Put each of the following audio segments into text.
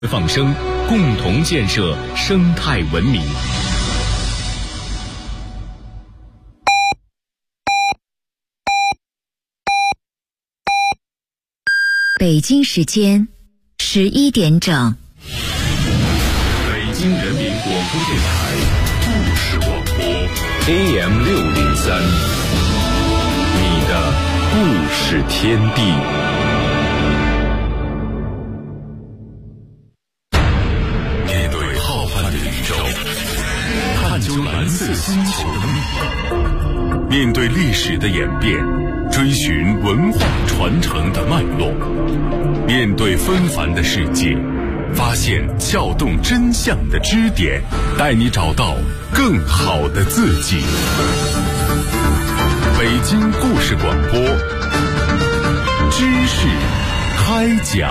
放生，共同建设生态文明。 北京时间11点整。 北京人民广播电台故事广播 AM603，你的故事天地。面对浩瀚的宇宙，探究蓝色星球的秘密，面对历史的演变，追寻文化传承的脉络，面对纷繁的世界，发现撬动真相的支点，带你找到更好的自己。北京故事广播，知识开讲。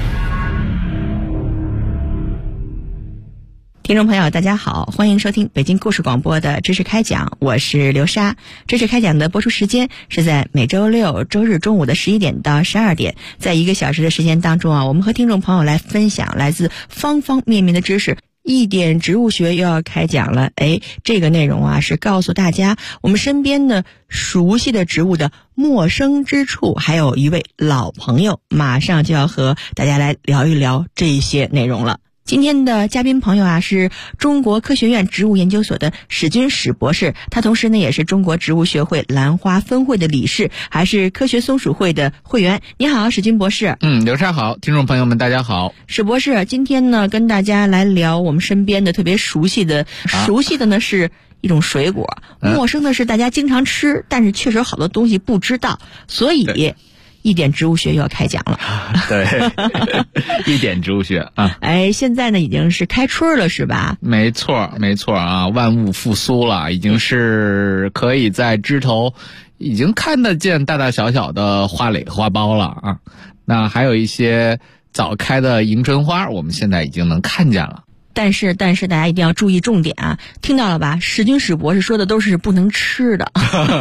听众朋友大家好，欢迎收听北京故事广播的知识开讲，我是刘莎。知识开讲的播出时间是在每周六周日中午的11点到12点，在1个小时的时间当中我们和听众朋友来分享来自方方面面的知识。一点植物学又要开讲了，这个内容是告诉大家我们身边的熟悉的植物的陌生之处，还有一位老朋友，马上就要和大家来聊一聊这些内容了。今天的嘉宾朋友是中国科学院植物研究所的史军史博士，他同时也是中国植物学会兰花分会的理事，还是科学松鼠会的会员。你好，史军博士。 刘莎好，听众朋友们大家好。 史博士，今天呢跟大家来聊我们身边的特别熟悉的呢是一种水果，陌生的是大家经常吃，但是确实有好多东西不知道，所以一点植物学又要开讲了。 对，一点植物学啊。 现在呢已经是开春了是吧？ 没错啊，万物复苏了，已经是可以在枝头已经看得见大大小小的花蕾花苞了啊。那还有一些早开的迎春花，我们现在已经能看见了。 但是大家一定要注意重点啊，听到了吧？史军史博士说的都是不能吃的。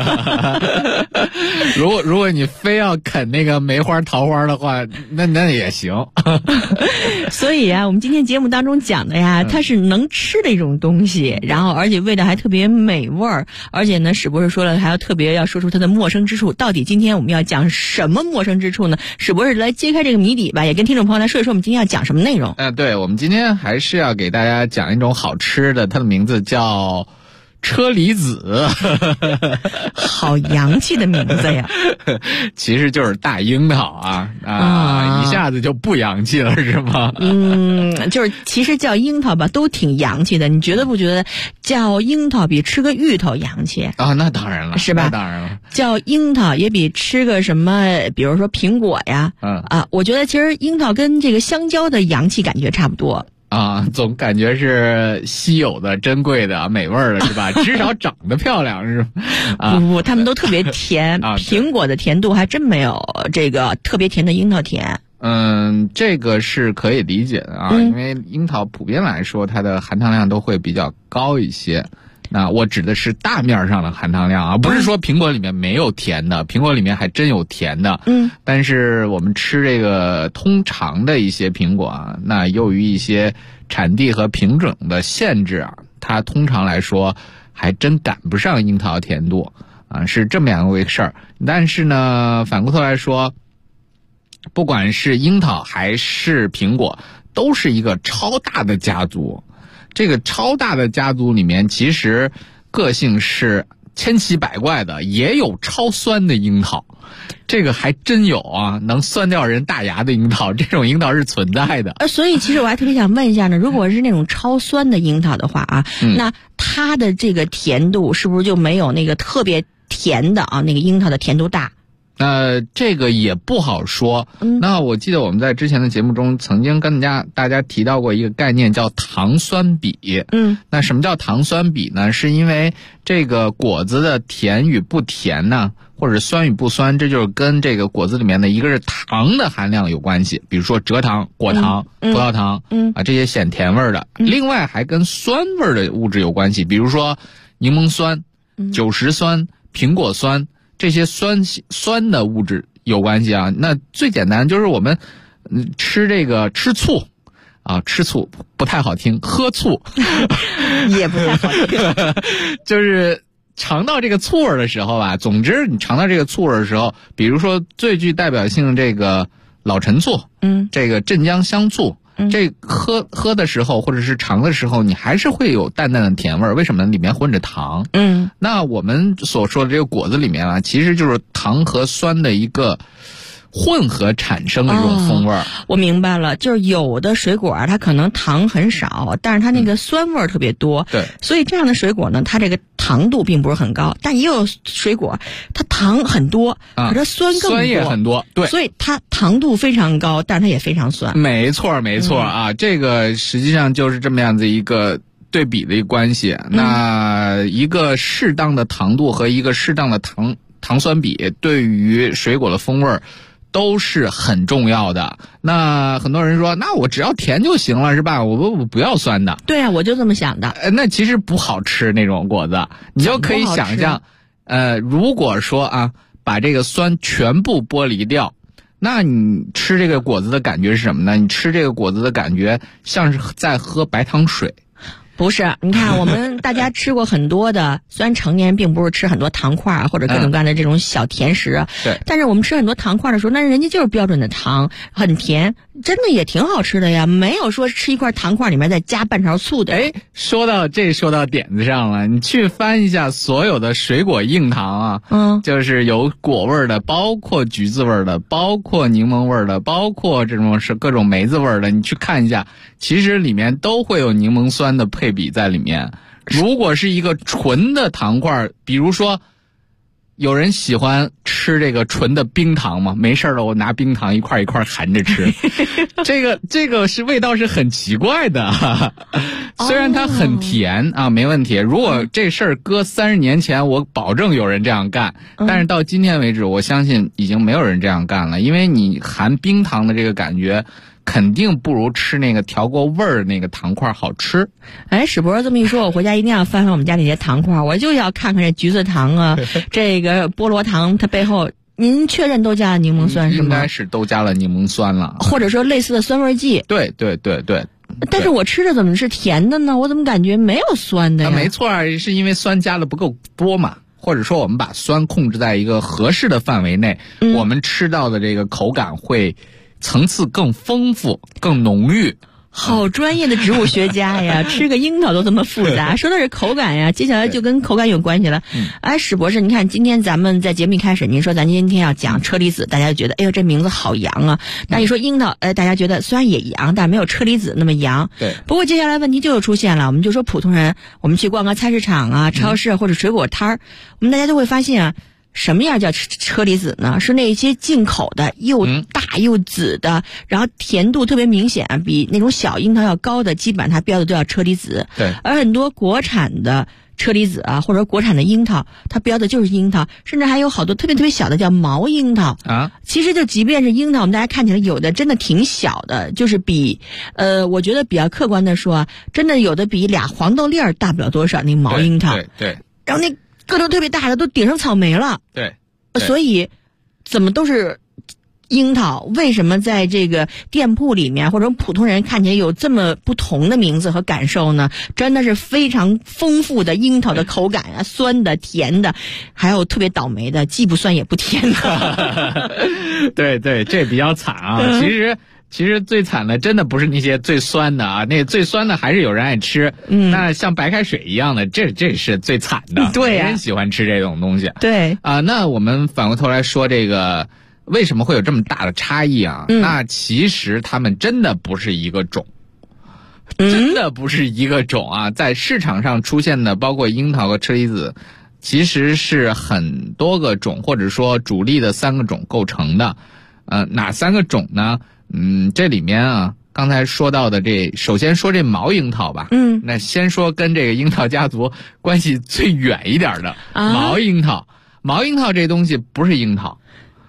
如果你非要啃那个梅花桃花的话，那也行。 所以我们今天节目当中讲的它是能吃的一种东西，然后而且味道还特别美味儿，而且呢，史博士说了还要特别要说出它的陌生之处。到底今天我们要讲什么陌生之处呢？史博士来揭开这个谜底吧，也跟听众朋友来说一说我们今天要讲什么内容。 对，我们今天还是要给大家讲一种好吃的，它的名字叫车厘子。 好洋气的名字呀。 其实就是大樱桃一下子就不洋气了是吗？ 就是其实叫樱桃吧都挺洋气的，你觉得不觉得叫樱桃比吃个芋头洋气啊？那当然了， 是吧？ 那当然了， 叫樱桃也比吃个什么比如说苹果呀我觉得其实樱桃跟这个香蕉的洋气感觉差不多总感觉是稀有的、珍贵的、美味的，是吧？至少长得漂亮，是吧？ 不，它们都特别甜。苹果的甜度还真没有这个特别甜的樱桃甜。 这个是可以理解的因为樱桃普遍来说，它的含糖量都会比较高一些。那我指的是大面上的含糖量不是说苹果里面没有甜的，苹果里面还真有甜的。但是我们吃这个通常的一些苹果那由于一些产地和品种的限制它通常来说还真赶不上樱桃甜度是这么样一回事儿。但是呢，反过头来说，不管是樱桃还是苹果，都是一个超大的家族。这个超大的家族里面，其实个性是千奇百怪的，也有超酸的樱桃。这个还真有能酸掉人大牙的樱桃，这种樱桃是存在的。 所以其实我还特别想问一下呢，如果是那种超酸的樱桃的话那它的这个甜度是不是就没有那个特别甜的那个樱桃的甜度大？ 这个也不好说。那我记得我们在之前的节目中曾经跟大家提到过一个概念叫糖酸比。那什么叫糖酸比呢？是因为这个果子的甜与不甜呢，或者酸与不酸，这就是跟这个果子里面的一个是糖的含量有关系，比如说蔗糖、果糖、葡萄糖这些显甜味的。另外还跟酸味的物质有关系，比如说柠檬酸、酒石酸、苹果酸，这些酸的物质有关系那最简单就是我们吃醋啊，吃醋不太好听，喝醋也不太好听， 就是尝到这个醋味的时候吧，总之你尝到这个醋味的时候，比如说最具代表性的这个老陈醋，这个镇江香醋，这喝的时候或者是尝的时候，你还是会有淡淡的甜味儿。为什么呢？里面混着糖。那我们所说的这个果子里面啊，其实就是糖和酸的一个混合产生的这种风味儿。 我明白了，就是有的水果啊，它可能糖很少，但是它那个酸味儿特别多。 对， 所以这样的水果呢，它这个糖度并不是很高，但也有水果它糖很多，可是它酸更多， 酸也很多。对， 所以它糖度非常高，但是它也非常酸。 没错啊，这个实际上就是这么样子一个对比的一个关系。那一个适当的糖度和一个适当的糖酸比，对于水果的风味儿都是很重要的。那很多人说，那我只要甜就行了，是吧？我不要酸的。 对啊，我就这么想的。 那其实不好吃那种果子，你就可以想象，如果说啊，把这个酸全部剥离掉，那你吃这个果子的感觉是什么呢？你吃这个果子的感觉像是在喝白糖水。 不是，你看我们大家吃过很多的，虽然成年人并不是吃很多糖块啊，或者各种各样的这种小甜食， 对， 但是我们吃很多糖块的时候，那人家就是标准的糖，很甜，真的也挺好吃的呀，没有说吃一块糖块里面再加半勺醋的。 说到点子上了，你去翻一下所有的水果硬糖啊，就是有果味的，包括橘子味的，包括柠檬味的，包括这种是各种梅子味的，你去看一下，其实里面都会有柠檬酸的配比在里面。如果是一个纯的糖块，比如说有人喜欢吃这个纯的冰糖嘛，没事了我拿冰糖一块一块含着吃这个是味道是很奇怪的虽然它很甜啊，没问题。如果这事儿搁30年前，我保证有人这样干，但是到今天为止，我相信已经没有人这样干了，因为你含冰糖的这个感觉肯定不如吃那个调过味儿那个糖块好吃。 史博这么一说，我回家一定要翻翻我们家那些糖块，我就要看看这橘子糖啊这个菠萝糖，它背后您确认都加了柠檬酸是吗？ 应该是都加了柠檬酸了， 或者说类似的酸味剂。 对。 但是我吃的怎么是甜的呢？我怎么感觉没有酸的呀？ 没错，是因为酸加的不够多嘛，或者说我们把酸控制在一个合适的范围内，我们吃到的这个口感会层次更丰富更浓郁。 好专业的植物学家呀吃个樱桃都这么复杂说的是口感呀，接下来就跟口感有关系了。史博士，你看今天咱们在节目一开始您说咱今天要讲车厘子，大家就觉得哎呦这名字好洋啊。那你说樱桃，大家觉得虽然也洋，但没有车厘子那么洋。 对。 不过接下来问题就出现了，我们就说普通人，我们去逛个菜市场啊、超市或者水果摊儿，我们大家都会发现啊，什么样叫车厘子呢？是那些进口的又大又紫的，然后甜度特别明显，比那种小樱桃要高的，基本上它标的都叫车厘子。 对。 而很多国产的车厘子啊，或者国产的樱桃，它标的就是樱桃，甚至还有好多特别特别小的叫毛樱桃啊。 其实就即便是樱桃，我们大家看起来有的真的挺小的，就是比我觉得比较客观的说，真的有的比俩黄豆粒儿大不了多少，那毛樱桃。 对。 然后那个头特别大的都顶上草莓了。 对。 所以怎么都是樱桃，为什么在这个店铺里面或者普通人看起来有这么不同的名字和感受呢？真的是非常丰富的樱桃的口感啊，酸的、甜的，还有特别倒霉的，既不酸也不甜的。 对，这比较惨啊。其实最惨的真的不是那些最酸的啊，那最酸的还是有人爱吃。那像白开水一样的，这是最惨的。 对呀， 没人喜欢吃这种东西。 对啊，那我们反过头来说这个。为什么会有这么大的差异啊？那其实它们真的不是一个种，真的不是一个种啊！在市场上出现的，包括樱桃和车厘子，其实是很多个种，或者说主力的3个种构成的。哪3个种呢？这里面啊，刚才说到的首先说这毛樱桃吧。那先说跟这个樱桃家族关系最远一点的毛樱桃。毛樱桃这东西不是樱桃。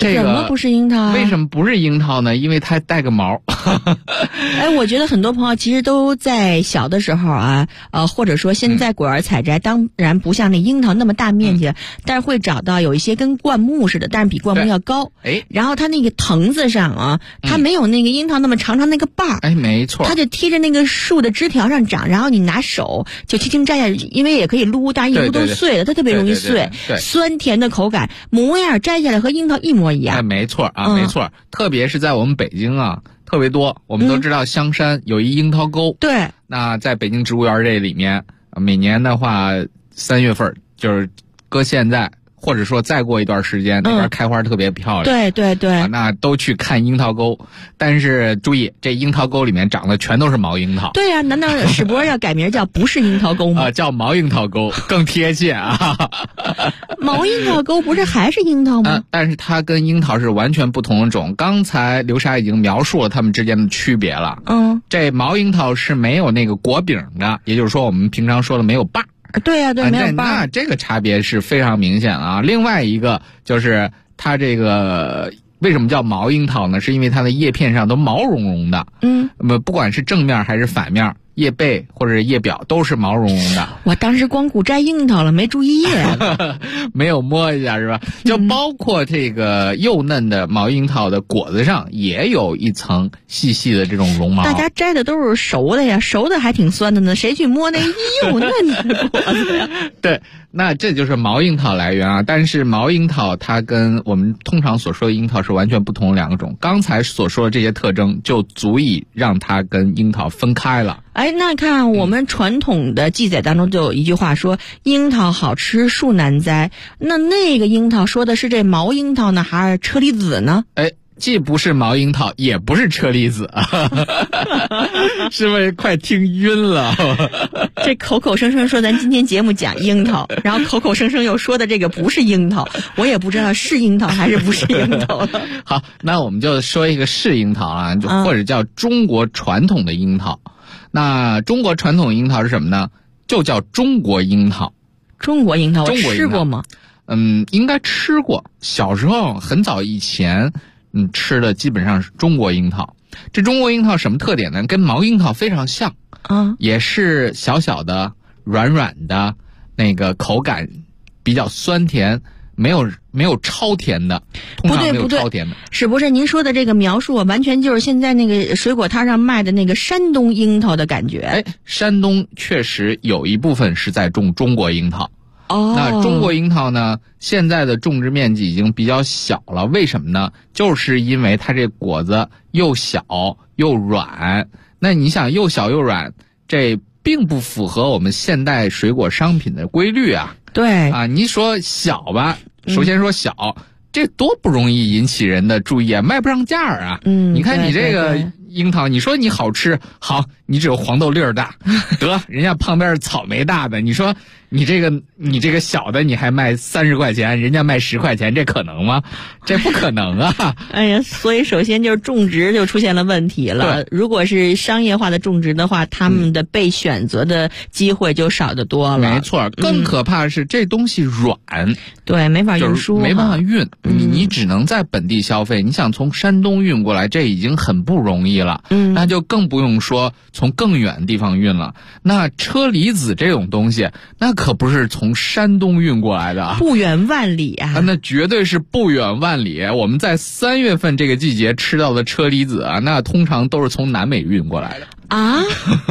这个怎么不是樱桃啊？ 为什么不是樱桃呢？因为它带个毛。 哎，我觉得很多朋友其实都在小的时候啊，或者说现在果园采摘，当然不像那樱桃那么大面积，但是会找到有一些跟灌木似的，但是比灌木要高。 哎， 然后它那个藤子上啊，它没有那个樱桃那么长长那个把儿。 哎，没错。 它就贴着那个树的枝条上长，然后你拿手就轻轻摘下去，因为也可以撸，但是一撸都碎了，它特别容易碎。 对， 酸甜的口感，模样摘下来和樱桃一模一样。 哎，没错啊，没错。特别是在我们北京啊，特别多。我们都知道香山有一樱桃沟。 对。 那在北京植物园这里面，每年的话，3月份就是搁现在。或者说再过一段时间，那边开花特别漂亮。 对对对， 那都去看樱桃沟，但是注意，这樱桃沟里面长的全都是毛樱桃。 对呀，难道史博要改名叫不是樱桃沟吗？ 叫毛樱桃沟更贴切啊。 毛樱桃沟不是还是樱桃吗？ 但是它跟樱桃是完全不同的种。刚才刘莎已经描述了它们之间的区别了。这毛樱桃是没有那个果柄的，也就是说我们平常说的没有把。 对呀，对，没有把。 那这个差别是非常明显啊。另外一个就是它这个为什么叫毛樱桃呢？是因为它的叶片上都毛茸茸的。那么不管是正面还是反面，叶背或者叶表都是毛茸茸的。 我当时光顾摘樱桃了，没注意叶， 没有摸一下是吧？就包括这个幼嫩的毛樱桃的果子上也有一层细细的这种绒毛。 大家摘的都是熟的呀，熟的还挺酸的呢，谁去摸那幼嫩的果子呀？ 对，那这就是毛樱桃来源啊。但是毛樱桃它跟我们通常所说的樱桃是完全不同的两个种。刚才所说的这些特征就足以让它跟樱桃分开了。 哎，那看我们传统的记载当中就有一句话说，樱桃好吃树难栽。那个樱桃说的是这毛樱桃呢，还是车厘子呢？ 哎，既不是毛樱桃，也不是车厘子，是不是快听晕了？ 这口口声声说咱今天节目讲樱桃，然后口口声声又说的这个不是樱桃，我也不知道是樱桃还是不是樱桃了。 好，那我们就说一个是樱桃啊，就或者叫中国传统的樱桃。那中国传统樱桃是什么呢？就叫中国樱桃。 中国樱桃，我吃过吗？ 应该吃过。小时候很早以前，吃的基本上是中国樱桃。这中国樱桃什么特点呢？跟毛樱桃非常像，也是小小的、软软的，那个口感比较酸甜。没有超甜的，通常没有超甜的。 是不是您说的这个描述完全就是现在那个水果摊上卖的那个山东樱桃的感觉？ 哎，山东确实有一部分是在种中国樱桃。那中国樱桃呢，现在的种植面积已经比较小了。为什么呢？就是因为它这果子又小又软。那你想又小又软，这并不符合我们现代水果商品的规律啊。 对啊，你说小吧，首先说小，这多不容易引起人的注意啊，卖不上价啊。你看你这个樱桃，你说你好吃，好，你只有黄豆粒儿大，得人家旁边是草莓大的，你说你这个小的你还卖30块钱，人家卖10块钱，这可能吗？这不可能啊！ 哎呀，所以首先就是种植就出现了问题了。如果是商业化的种植的话，他们的被选择的机会就少得多了。 没错，更可怕的是这东西软， 对，没法运输， 没办法运，你只能在本地消费。你想从山东运过来，这已经很不容易了，那就更不用说从更远的地方运了。那车厘子这种东西，那可不是从山东运过来的， 不远万里啊！ 那绝对是不远万里。我们在3月份这个季节吃到的车厘子啊，那通常都是从南美运过来的。 啊，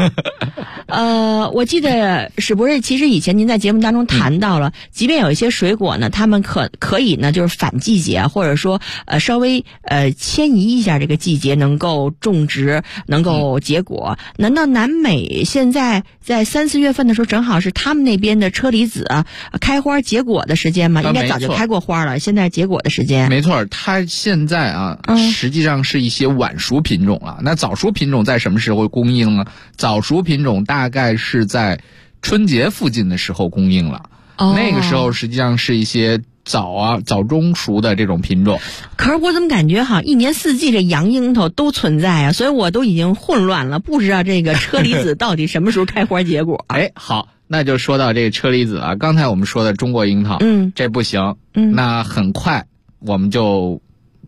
我记得史博士，其实以前您在节目当中谈到了，即便有一些水果呢，他们可以呢，就是反季节，或者说稍微迁移一下这个季节，能够种植，能够结果。难道南美现在在3、4月份的时候，正好是他们那边的车厘子开花结果的时间吗？应该早就开过花了，现在结果的时间。 没错，它现在实际上是一些晚熟品种了。那早熟品种在什么时候供应呢？早熟品种大概是在春节附近的时候供应了。那个时候实际上是一些早中熟的这种品种。 可是我怎么感觉一年四季这洋樱桃都存在啊，所以我都已经混乱了，不知道这个车厘子到底什么时候开花结果。 哎，好，那就说到这个车厘子啊。刚才我们说的中国樱桃，这不行，那很快我们就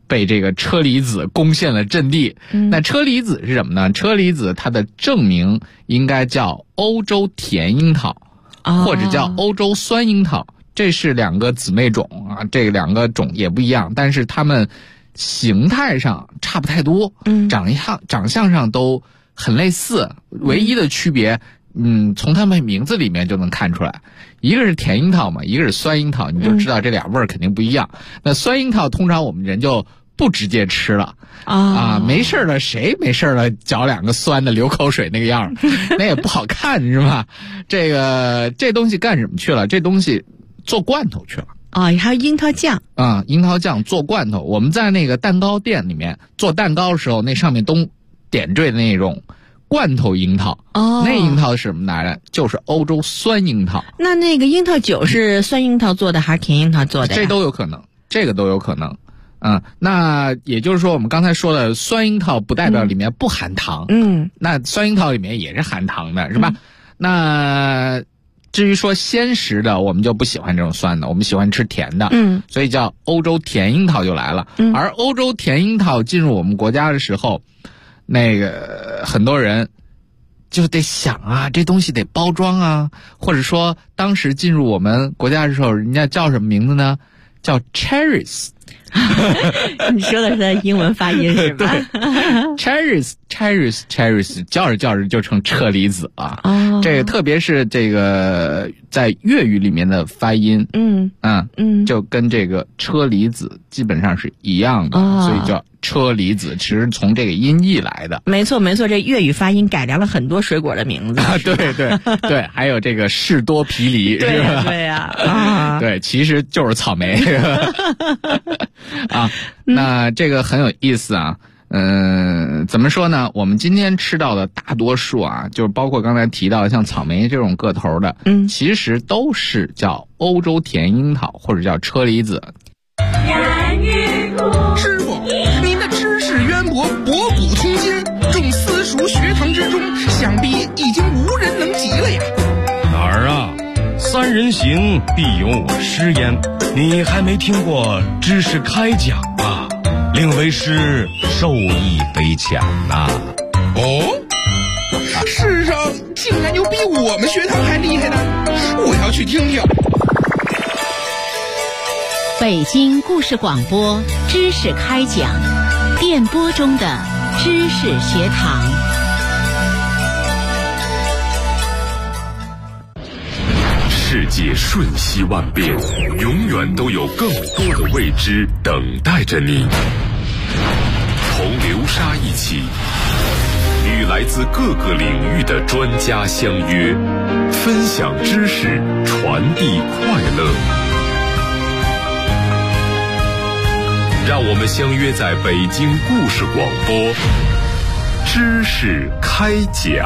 被这个车厘子攻陷了阵地。那车厘子是什么呢？车厘子它的正名应该叫欧洲甜樱桃，或者叫欧洲酸樱桃，这是两个姊妹种啊，这两个种也不一样，但是它们形态上差不太多，长相上都很类似，唯一的区别，从它们名字里面就能看出来，一个是甜樱桃嘛，一个是酸樱桃，你就知道这俩味儿肯定不一样。那酸樱桃通常我们人就不直接吃了没事了，谁没事了嚼两个酸的流口水那个样那也不好看是吧？这东西干什么去了？这东西做罐头去了。 还有樱桃酱樱桃酱做罐头。我们在那个蛋糕店里面做蛋糕的时候，那上面都点缀的那种罐头樱桃。那樱桃是什么来着？就是欧洲酸樱桃。 那个樱桃酒是酸樱桃做的还是甜樱桃做的呀？ 这都有可能，这个都有可能。那也就是说我们刚才说的酸樱桃不代表里面不含糖。那酸樱桃里面也是含糖的，是吧？那至于说鲜食的，我们就不喜欢这种酸的，我们喜欢吃甜的。所以叫欧洲甜樱桃就来了。而欧洲甜樱桃进入我们国家的时候，那个很多人就得想这东西得包装啊，或者说当时进入我们国家的时候，人家叫什么名字呢？叫 cherries。 你说的是英文发音是吧？ 对，cherries 叫着叫着就成车厘子了。这个特别是这个在粤语里面的发音，就跟这个车厘子基本上是一样的，所以叫车厘子，其实从这个音译来的。 没错，这粤语发音改良了很多水果的名字。 对，还有这个士多啤梨，是吧？ 对呀， 对，其实就是草莓。那这个很有意思啊。怎么说呢？我们今天吃到的大多数就是包括刚才提到像草莓这种个头的，其实都是叫欧洲甜樱桃或者叫车厘子。 师傅，您的知识渊博，博古通今，众私塾学堂之中，想必已经无人能及了呀。 哪儿啊？三人行，必有我师焉。你还没听过知识开讲啊？令为师受益匪浅呐。 世上竟然有比我们学堂还厉害的，我要去听听。 北京故事广播知识开讲，电波中的知识学堂。 世界瞬息万变，永远都有更多的未知等待着你。同流沙一起，与来自各个领域的专家相约，分享知识，传递快乐。让我们相约在北京故事广播，知识开讲。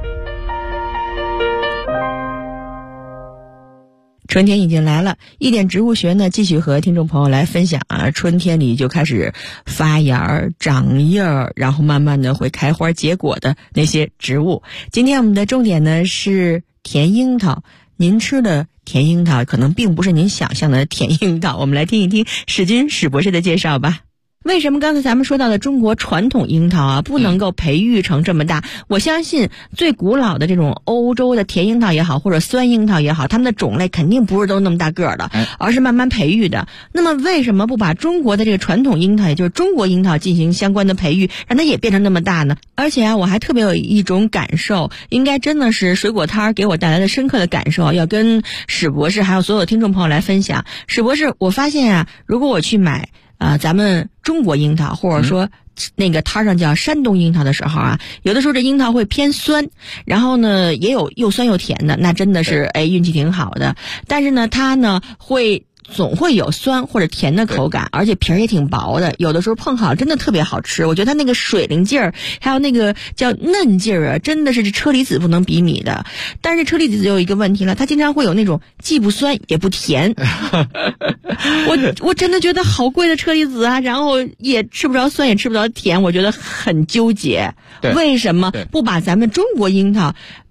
春天已经来了，一点植物学呢，继续和听众朋友来分享春天里就开始发芽、长叶，然后慢慢的会开花结果的那些植物。今天我们的重点呢是甜樱桃。您吃的甜樱桃可能并不是您想象的甜樱桃，我们来听一听史博士的介绍吧。为什么刚才咱们说到的中国传统樱桃不能够培育成这么大？我相信最古老的这种欧洲的甜樱桃也好，或者酸樱桃也好，它们的种类肯定不是都那么大个儿的，而是慢慢培育的。那么为什么不把中国的这个传统樱桃，也就是中国樱桃进行相关的培育，让它也变成那么大呢？而且我还特别有一种感受，应该真的是水果摊给我带来的深刻的感受，要跟史博士还有所有听众朋友来分享。史博士，我发现如果我去买咱们中国樱桃，或者说那个摊上叫山东樱桃的时候有的时候这樱桃会偏酸，然后呢也有又酸又甜的，那真的是运气挺好的。但是呢它呢总会有酸或者甜的口感，而且皮儿也挺薄的，有的时候碰好真的特别好吃。我觉得它那个水灵劲儿，还有那个叫嫩劲儿真的是这车厘子不能比拟的。但是车厘子有一个问题了，它经常会有那种既不酸也不甜。我真的觉得好贵的车厘子然后也吃不着酸也吃不着甜，我觉得很纠结。为什么不把咱们中国樱桃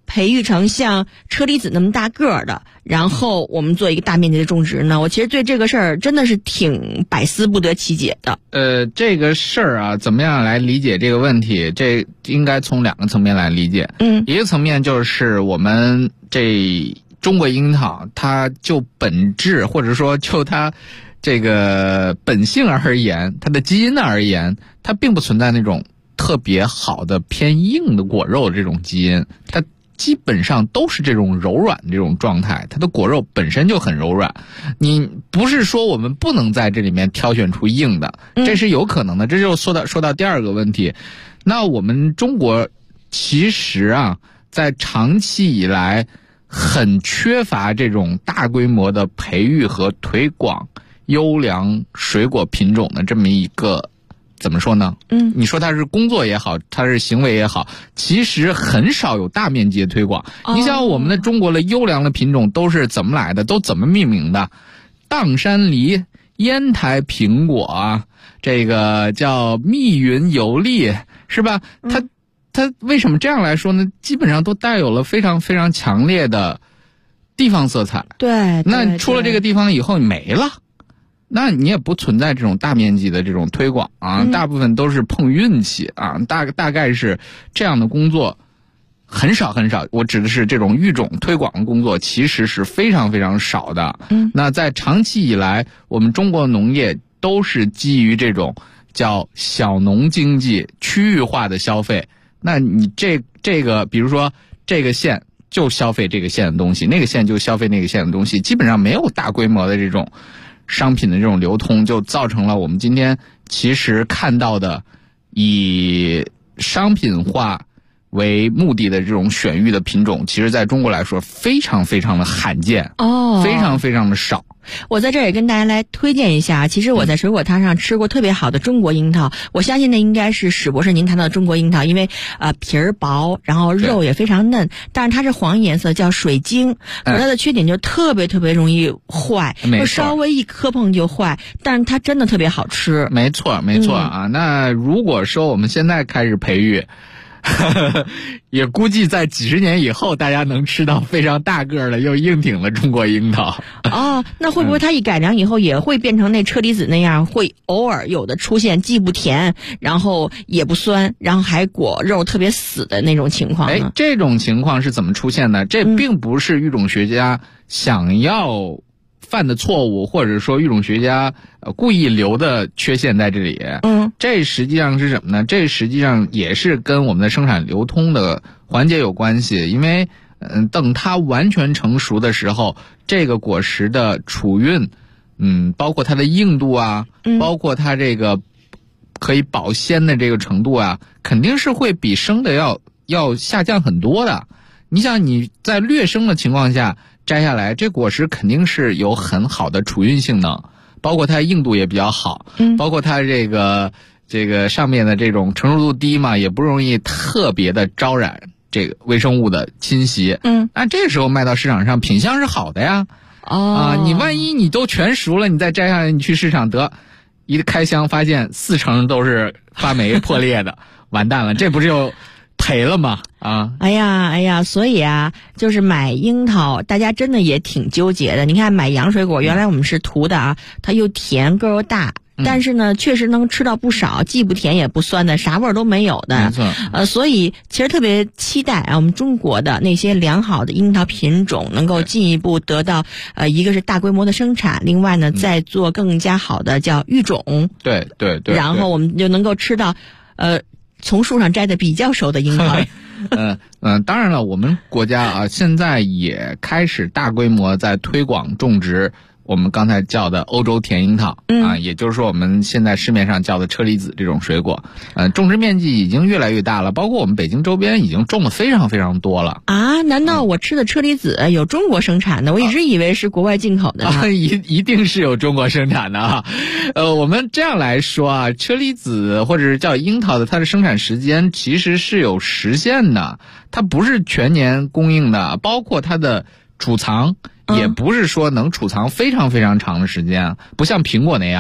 培育成像车厘子那么大个儿的，然后我们做一个大面积的种植呢？我其实对这个事儿真的是挺百思不得其解的。 这个事儿啊，怎么样来理解这个问题？这应该从2个层面来理解。一个层面就是我们这中国樱桃，它就本质或者说就它这个本性而言，它的基因而言，它并不存在那种特别好的偏硬的果肉的这种基因，它基本上都是这种柔软的这种状态，它的果肉本身就很柔软。你不是说我们不能在这里面挑选出硬的，这是有可能的。这就说到第2个问题。那我们中国其实啊，在长期以来很缺乏这种大规模的培育和推广优良水果品种的这么一个，怎么说呢？你说它是工作也好，它是行为也好，其实很少有大面积的推广。你想我们的中国的优良的品种都是怎么来的，都怎么命名的？砀山梨、烟台苹果啊，这个叫密云游历，是吧？它为什么这样来说呢？基本上都带有了非常非常强烈的地方色彩。 对， 那出了这个地方以后没了，那你也不存在这种大面积的这种推广啊，大部分都是碰运气啊，大概是这样的工作很少很少。我指的是这种育种推广的工作其实是非常非常少的。那在长期以来，我们中国农业都是基于这种叫小农经济、区域化的消费。那你这个比如说这个县就消费这个县的东西，那个县就消费那个县的东西，基本上没有大规模的这种商品的这种流通，就造成了我们今天其实看到的以商品化为目的的这种选育的品种，其实在中国来说非常非常的罕见，非常非常的少。 我在这儿也跟大家来推荐一下，其实我在水果摊上吃过特别好的中国樱桃，我相信那应该是史博士您谈到的中国樱桃，因为皮儿薄，然后肉也非常嫩，但是它是黄颜色，叫水晶，可它的缺点就特别特别容易坏，就稍微一磕碰就坏，但是它真的特别好吃。 没错啊。那如果说我们现在开始培育，也估计在几十年以后，大家能吃到非常大个的又硬挺的中国樱桃。 那会不会它一改良以后也会变成那车厘子那样，会偶尔有的出现既不甜，然后也不酸，然后还果肉特别死的那种情况呢？ 这种情况是怎么出现的？这并不是育种学家想要犯的错误，或者说育种学家故意留的缺陷在这里。这实际上是什么呢？这实际上也是跟我们的生产流通的环节有关系。因为等它完全成熟的时候，这个果实的储运，包括它的硬度啊，包括它这个可以保鲜的这个程度啊，肯定是会比生的要下降很多的。你想你在略生的情况下摘下来，这果实肯定是有很好的储运性能，包括它硬度也比较好，包括它这个上面的这种成熟度低嘛，也不容易特别的招染这个微生物的侵袭。那这时候卖到市场上品相是好的呀。你万一你都全熟了，你再摘下来，你去市场得一开箱发现40%都是发霉破裂的，完蛋了，这不是就赔了吗？ 哎呀，所以啊，就是买樱桃，大家真的也挺纠结的。你看买洋水果，原来我们是图的啊，它又甜个又大，但是呢，确实能吃到不少，既不甜也不酸的，啥味儿都没有的。 没错。 所以其实特别期待我们中国的那些良好的樱桃品种能够进一步得到一个是大规模的生产，另外呢，再做更加好的叫育种。 对。 然后我们就能够吃到从树上摘的比较熟的樱桃。 当然了，我们国家啊，现在也开始大规模在推广种植我们刚才叫的欧洲甜樱桃，也就是说我们现在市面上叫的车厘子这种水果，种植面积已经越来越大了，包括我们北京周边已经种的非常非常多了。 难道我吃的车厘子有中国生产的？我一直以为是国外进口的呢。 一定是有中国生产的啊。我们这样来说啊，车厘子或者是叫樱桃的，它的生产时间其实是有时限的，它不是全年供应的，包括它的储藏也不是说能储藏非常非常长的时间，不像苹果那样，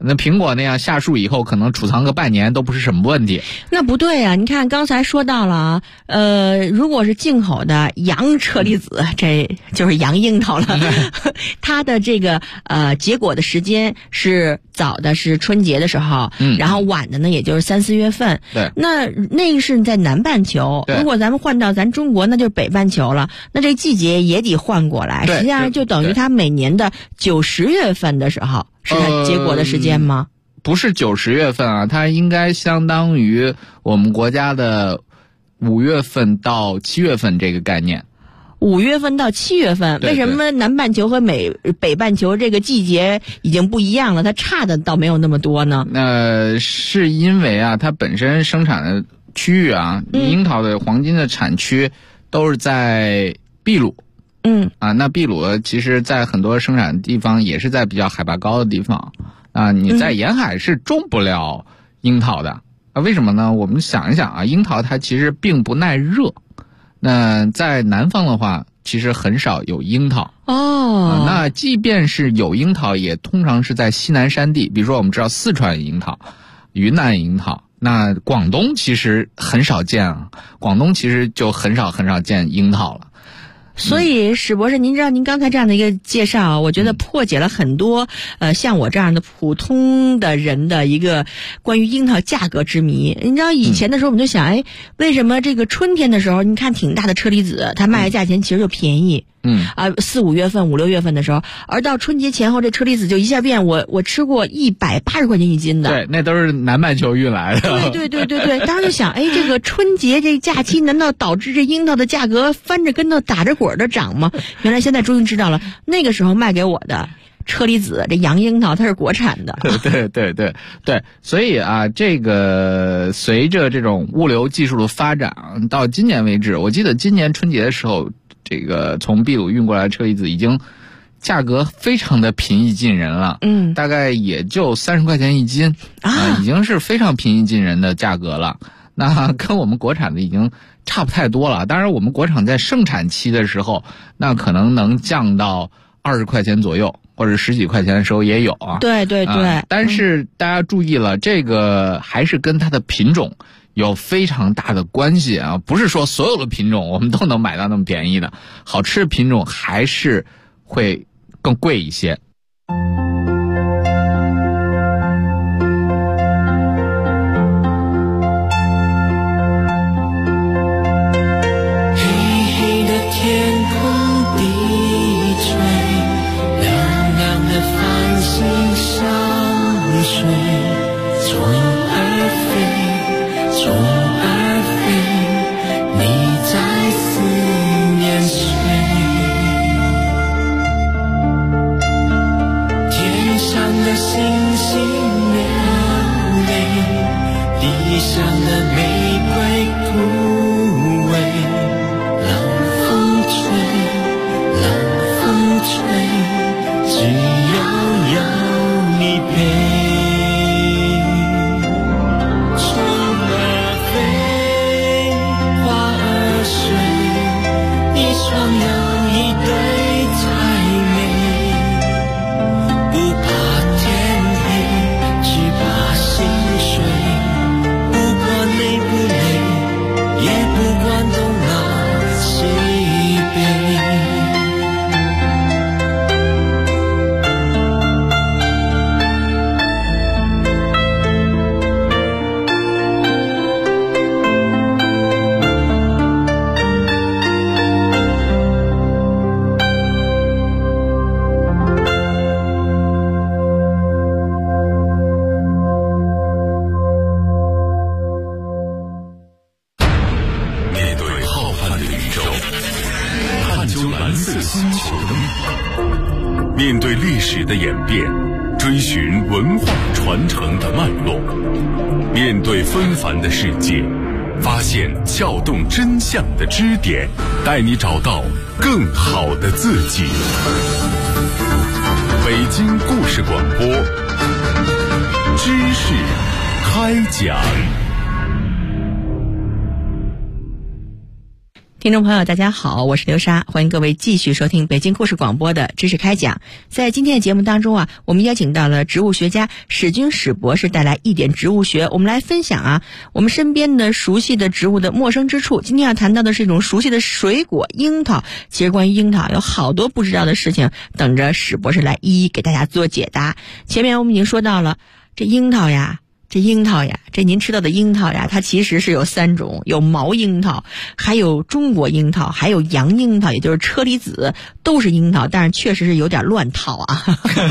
那苹果那样下树以后，可能储藏个半年都不是什么问题。 那不对啊！你看刚才说到了如果是进口的洋车厘子，这就是洋樱桃了。它的这个结果的时间是早的是春节的时候，然后晚的呢也就是3、4月份。 对， 那个是在南半球，如果咱们换到咱中国，那就是北半球了。那这季节也得换过来，实际上就等于它每年的9、10月份的时候是它结果的时间吗？ 不是9、10月份啊，它应该相当于我们国家的5月份到7月份这个概念。 5月份到7月份，为什么南半球和北半球这个季节已经不一样了？它差的倒没有那么多呢？ 是因为啊，它本身生产的区域啊，樱桃的黄金的产区都是在秘鲁。那秘鲁其实在很多生产地方也是在比较海拔高的地方啊，你在沿海是种不了樱桃的为什么呢？我们想一想啊，樱桃它其实并不耐热。那在南方的话，其实很少有樱桃那即便是有樱桃，也通常是在西南山地，比如说我们知道四川樱桃、云南樱桃，那广东其实很少见啊，广东其实就很少见樱桃了。 所以史博士，您知道您刚才这样的一个介绍，我觉得破解了很多像我这样的普通的人的一个关于樱桃价格之谜。你知道以前的时候我们就想，为什么这个春天的时候，你看挺大的车厘子，它卖的价钱其实就便宜。4、5月份、5、6月份的时候，而到春节前后，这车厘子就一下变。我吃过180块钱1斤的。 对，那都是南半球运来的。 对，当时就想，这个春节这假期难道导致这樱桃的价格翻着跟头打着滚的涨吗？原来现在终于知道了，那个时候卖给我的车厘子这洋樱桃它是国产的。 对，所以啊，这个随着这种物流技术的发展，到今年为止，我记得今年春节的时候，这个从秘鲁运过来的车厘子已经价格非常的平易近人了，大概也就30块钱1斤已经是非常平易近人的价格了。那跟我们国产的已经差不太多了。当然我们国产在盛产期的时候，那可能能降到20块钱左右，或者10几块钱的时候也有啊。 对， 但是大家注意了，这个还是跟它的品种有非常大的关系啊，不是说所有的品种我们都能买到那么便宜的，好吃的品种还是会更贵一些。 面对历史的演变，追寻文化传承的脉络，面对纷繁的世界，发现撬动真相的支点，带你找到更好的自己。北京故事广播，知识开讲。 听众朋友大家好，我是刘莎，欢迎各位继续收听北京故事广播的知识开讲。在今天的节目当中啊，我们邀请到了植物学家史军史博士带来一点植物学，我们来分享啊我们身边的熟悉的植物的陌生之处。今天要谈到的是一种熟悉的水果樱桃，其实关于樱桃有好多不知道的事情等着史博士来一一给大家做解答。前面我们已经说到了这樱桃呀，这您吃到的樱桃呀，它其实是有3种，有毛樱桃，还有中国樱桃，还有洋樱桃，也就是车厘子，都是樱桃，但是确实是有点乱套啊。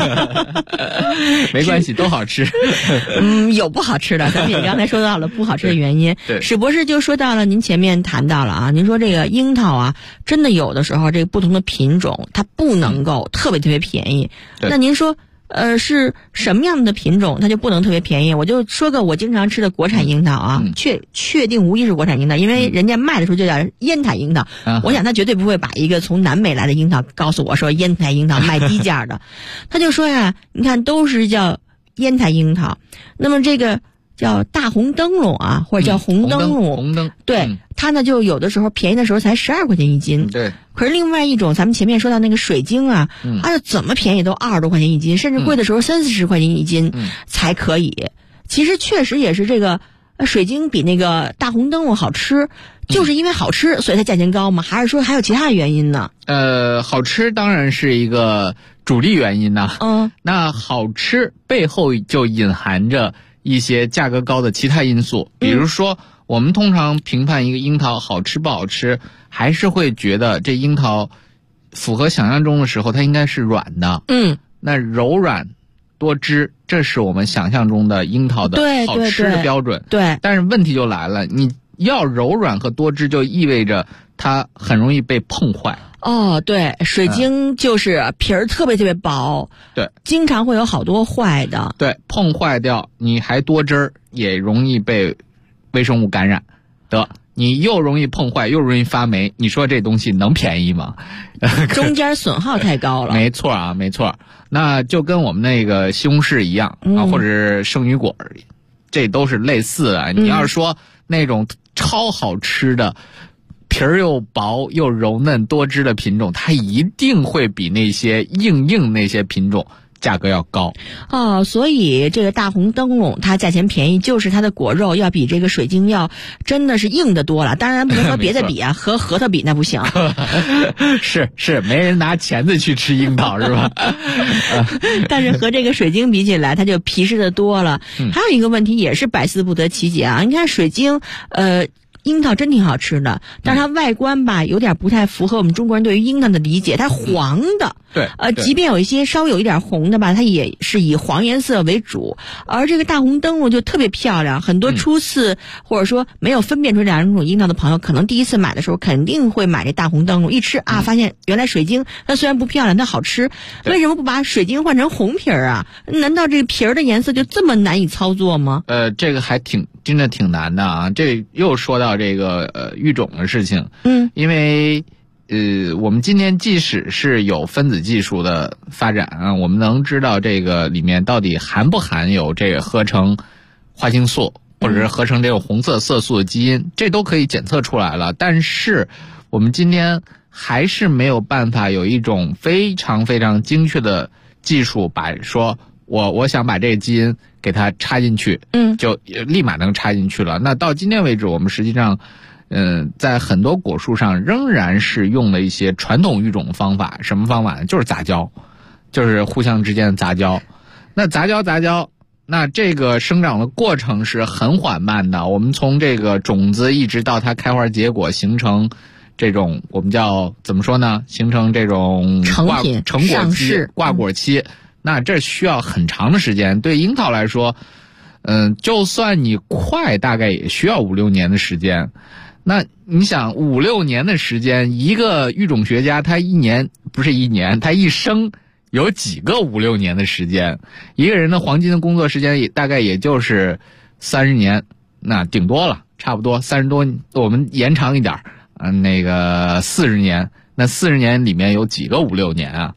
没关系，都好吃。 有不好吃的，咱们也刚才说到了不好吃的原因。 对， 史博士就说到了，您前面谈到了啊，您说这个樱桃啊，真的有的时候这个不同的品种它不能够特别便宜。那您说是什么样的品种它就不能特别便宜？我就说个我经常吃的国产樱桃啊，确定无疑是国产樱桃，因为人家卖的时候就叫烟台樱桃。我想他绝对不会把一个从南美来的樱桃告诉我说烟台樱桃卖低价的。他就说呀，你看都是叫烟台樱桃，那么这个叫大红灯笼啊，或者叫红灯笼， 红灯， 对，它呢就有的时候便宜的时候才12块钱一斤， 对。 可是另外一种，咱们前面说到那个水晶啊，它怎么便宜都20多块钱一斤，甚至贵的时候30-40块钱一斤才可以。其实确实也是这个水晶比那个大红灯笼好吃，就是因为好吃所以它价钱高吗？还是说还有其他的原因呢？ 好吃当然是一个主力原因呐。那好吃背后就隐含着一些价格高的其他因素，比如说我们通常评判一个樱桃好吃不好吃，还是会觉得这樱桃符合想象中的时候它应该是软的。那柔软多汁，这是我们想象中的樱桃的好吃的标准。 对， 但是问题就来了，你要柔软和多汁就意味着它很容易被碰坏。 对，水晶就是皮儿特别薄， 对， 经常会有好多坏的。 对，碰坏掉，你还多汁儿，也容易被微生物感染。你又容易碰坏，又容易发霉，你说这东西能便宜吗？ 中间损耗太高了。 没错啊，没错。那就跟我们那个西红柿一样啊，或者是圣女果，这都是类似的。你要是说那种超好吃的，皮儿又薄又柔嫩多汁的品种，它一定会比那些硬那些品种价格要高。 所以这个大红灯笼它价钱便宜，就是它的果肉要比这个水晶要真的是硬的多了。当然不能和别的比啊，和核桃比那不行。 是，没人拿钳子去吃樱桃是吧？ 但是和这个水晶比起来，它就皮实的多了。还有一个问题也是百思不得其解啊，你看水晶樱桃真挺好吃的，但是它外观吧有点不太符合我们中国人对于樱桃的理解，它黄的。 对， 即便有一些稍微有一点红的吧，它也是以黄颜色为主。而这个大红灯笼就特别漂亮，很多初次或者说没有分辨出两种樱桃的朋友，可能第一次买的时候肯定会买这大红灯笼，一吃啊，发现原来水晶它虽然不漂亮，它好吃。为什么不把水晶换成红皮儿啊？难道这个皮儿的颜色就这么难以操作吗？ 这个还真的挺难的啊。这又说到这个育种的事情。因为我们今天即使是有分子技术的发展啊，我们能知道这个里面到底含不含有这个合成花青素或者是合成这种红色色素的基因，这都可以检测出来了。但是我们今天还是没有办法有一种非常精确的技术，把说我想把这个基因给它插进去，就立马能插进去了。那到今天为止，我们实际上在很多果树上仍然是用了一些传统育种方法。什么方法呢？就是杂交，就是互相之间的杂交。那杂交，那这个生长的过程是很缓慢的。我们从这个种子一直到它开花结果，形成这种我们叫怎么说呢？形成这种成果期、 挂果期。那这需要很长的时间。对樱桃来说，就算你快，大概也需要5-6年的时间。那你想5-6年的时间，一个育种学家他他一生有几个5-6年的时间？一个人的黄金的工作时间大概也就是30年，那顶多了，差不多30多，我们延长一点，那个40年。那40年里面有几个5-6年啊？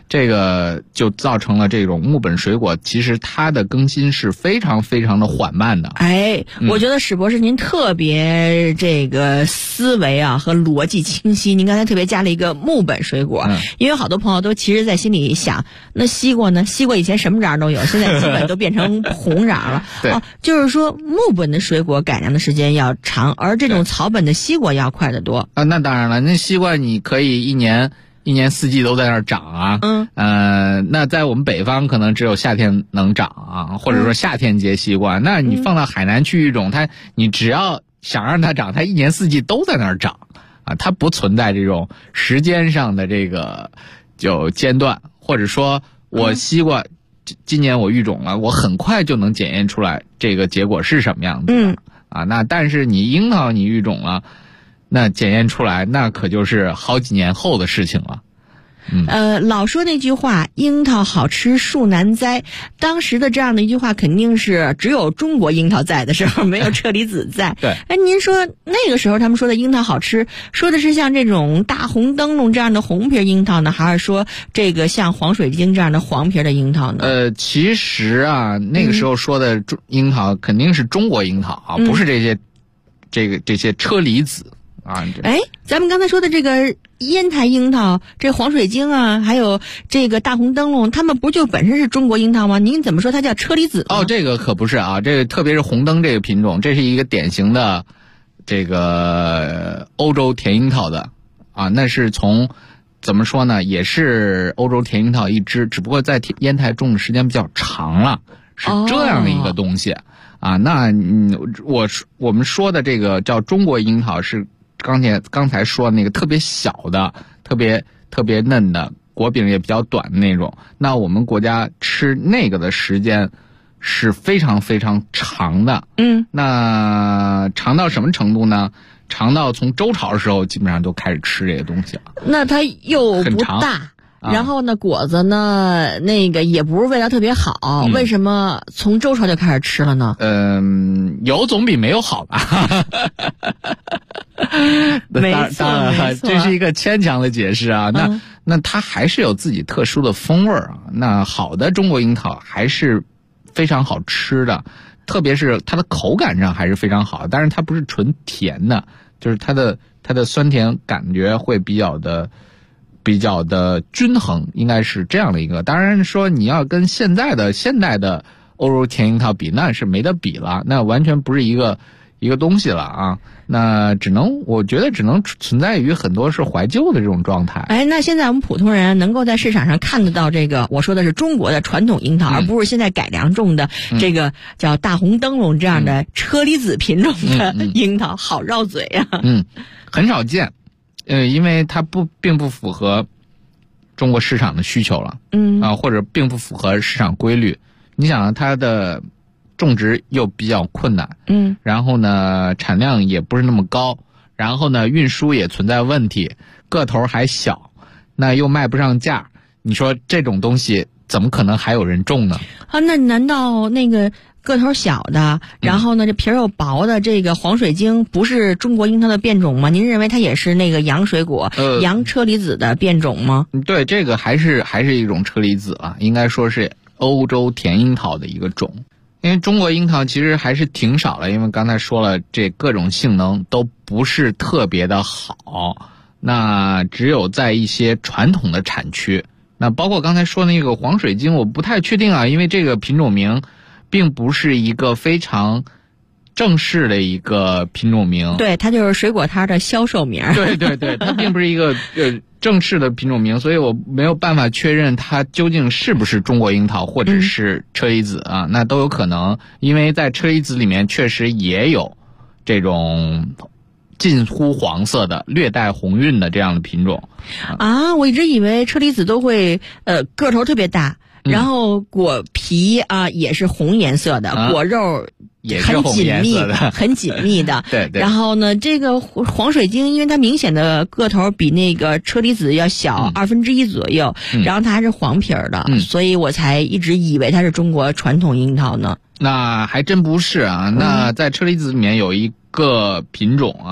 这个就造成了这种木本水果其实它的更新是非常非常的缓慢的。 我觉得史博士您特别这个思维啊和逻辑清晰，您刚才特别加了一个木本水果，因为好多朋友都其实在心里想，那西瓜呢？西瓜以前什么瓤都有，现在基本都变成红瓤了。 对， 就是说木本的水果改良的时间要长，而这种草本的西瓜要快得多。 那当然了，那西瓜你可以一年四季都在那儿长啊。那在我们北方可能只有夏天能长啊，或者说夏天结西瓜。那你放到海南区域种，你只要想让它长，它一年四季都在那儿长啊，它不存在这种时间上的这个就间断，或者说我西瓜今年我育种了，我很快就能检验出来这个结果是什么样子的啊。那但是你樱桃你育种了，那检验出来那可就是好几年后的事情了。 老说那句话，樱桃好吃树难栽，当时的这样的一句话肯定是只有中国樱桃在的时候，没有车厘子在。 对， 您说那个时候他们说的樱桃好吃，说的是像这种大红灯笼这样的红皮樱桃呢，还是说这个像黄水晶这样的黄皮的樱桃呢？ 其实啊，那个时候说的樱桃肯定是中国樱桃啊，不是这些车厘子啊。 咱们刚才说的这个烟台樱桃，这黄水晶啊，还有这个大红灯笼，它们不就本身是中国樱桃吗？您怎么说它叫车厘子呢？ 这个可不是啊，这个特别是红灯这个品种，这是一个典型的这个欧洲甜樱桃的啊，那是从怎么说呢，也是欧洲甜樱桃一支，只不过在烟台种的时间比较长了，是这样的一个东西啊。那我们说的这个叫中国樱桃是刚才说的那个特别小的、特别嫩的，果柄也比较短的那种。那我们国家吃那个的时间是非常非常长的。那长到什么程度呢？长到从周朝的时候基本上都开始吃这个东西了。那它又不大，然后呢，果子呢，那个也不是味道特别好，为什么从周朝就开始吃了呢？ 有总比没有好吧。 没错， 这是一个牵强的解释啊。那它还是有自己特殊的风味啊。那好的中国樱桃还是非常好吃的，特别是它的口感上还是非常好，但是它不是纯甜的，就是它的酸甜感觉会比较的均衡，应该是这样的一个。当然说你要跟现代的欧洲甜樱桃比，那是没得比了，那完全不是一个东西了啊。那我觉得只能存在于很多是怀旧的这种状态。 那现在我们普通人能够在市场上看得到这个，我说的是中国的传统樱桃，而不是现在改良种的这个叫大红灯笼这样的车厘子品种的樱桃，好绕嘴啊。 很少见。因为它并不符合中国市场的需求了，或者并不符合市场规律。你想它的种植又比较困难，然后呢产量也不是那么高，然后呢运输也存在问题，个头还小，那又卖不上价，你说这种东西怎么可能还有人种呢？ 那难道那个个头小的，然后呢这皮儿又薄的这个黄水晶不是中国樱桃的变种吗？您认为它也是那个洋水果、洋车厘子的变种吗？ 对，这个还是一种车厘子啊，应该说是欧洲甜樱桃的一个种。因为中国樱桃其实还是挺少了，因为刚才说了，这各种性能都不是特别的好，那只有在一些传统的产区。那包括刚才说那个黄水晶，我不太确定啊，因为这个品种名并不是一个非常正式的一个品种名。 对，它就是水果摊的销售名。 对，它并不是一个正式的品种名，所以我没有办法确认它究竟是不是中国樱桃或者是车厘子啊，那都有可能，因为在车厘子里面确实也有这种近乎黄色的略带红晕的这样的品种我一直以为车厘子都会个头特别大，然后果皮也是红颜色的，果肉也是红颜色的， 很紧密的。 对。 然后呢，这个黄水晶，因为它明显的个头比那个车厘子要小1/2左右，然后它还是黄皮儿的，所以我才一直以为它是中国传统樱桃呢。 那还真不是啊，那在车厘子里面有一个品种